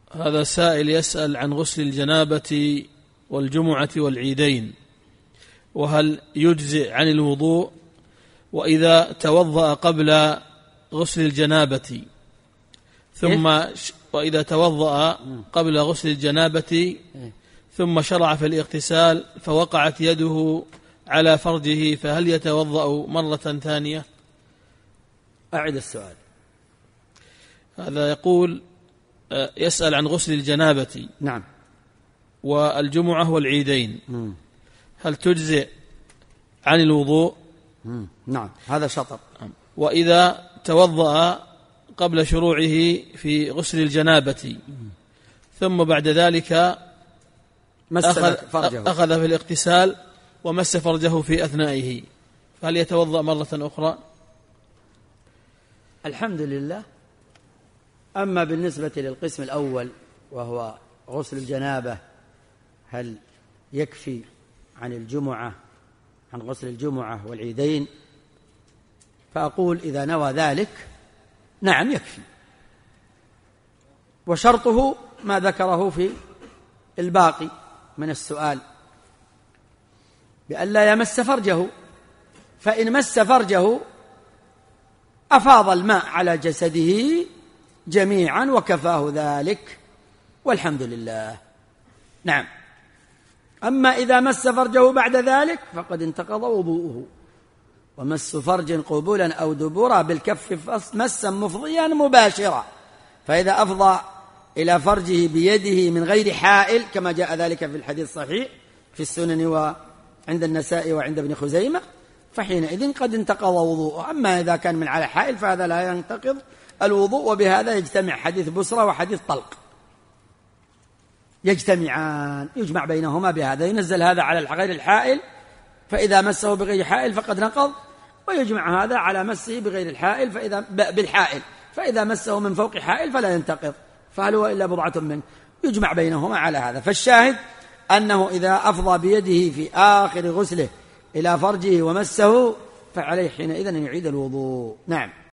هذا سائل يسأل عن غسل الجنابة والجمعة والعيدين، وهل يجزئ عن الوضوء؟ وإذا توضأ قبل غسل الجنابة ثم شرع في الاغتسال فوقعت يده على فرجه، فهل يتوضأ مرة ثانية؟ أعد السؤال. هذا يقول يسأل عن غسل الجنابة نعم والجمعة والعيدين، هل تجزئ عن الوضوء؟ نعم، هذا شطر. وإذا توضأ قبل شروعه في غسل الجنابة ثم بعد ذلك أخذ في الاغتسال ومس فرجه في أثنائه، فهل يتوضأ مرة أخرى؟ الحمد لله. أما بالنسبة للقسم الأول وهو غسل الجنابة، هل يكفي عن غسل الجمعة والعيدين؟ فأقول إذا نوى ذلك نعم يكفي، وشرطه ما ذكره في الباقي من السؤال بأن لا يمس فرجه، فإن مس فرجه أفاض الماء على جسده جميعا وكفاه ذلك والحمد لله. نعم. أما إذا مس فرجه بعد ذلك فقد انتقض وضوءه. ومس فرج قبولا أو دبورا بالكف مسا مفضيا مباشرا، فإذا أفضى إلى فرجه بيده من غير حائل كما جاء ذلك في الحديث الصحيح في السنن وعند النساء وعند ابن خزيمة، فحينئذ قد انتقض وضوءه. أما إذا كان من على حائل فهذا لا ينتقض الوضوء. وبهذا يجتمع حديث بسرى وحديث طلق، يجتمعان، يجمع بينهما بهذا، ينزل هذا على غير الحائل فإذا مسه بغير حائل فقد نقض، ويجمع هذا على مسه بغير الحائل بالحائل فإذا مسه من فوق حائل فلا ينتقض، فهل هو إلا بضعة منه، يجمع بينهما على هذا. فالشاهد أنه إذا أفضى بيده في آخر غسله إلى فرجه ومسه فعليه حينئذ أن يعيد الوضوء. نعم.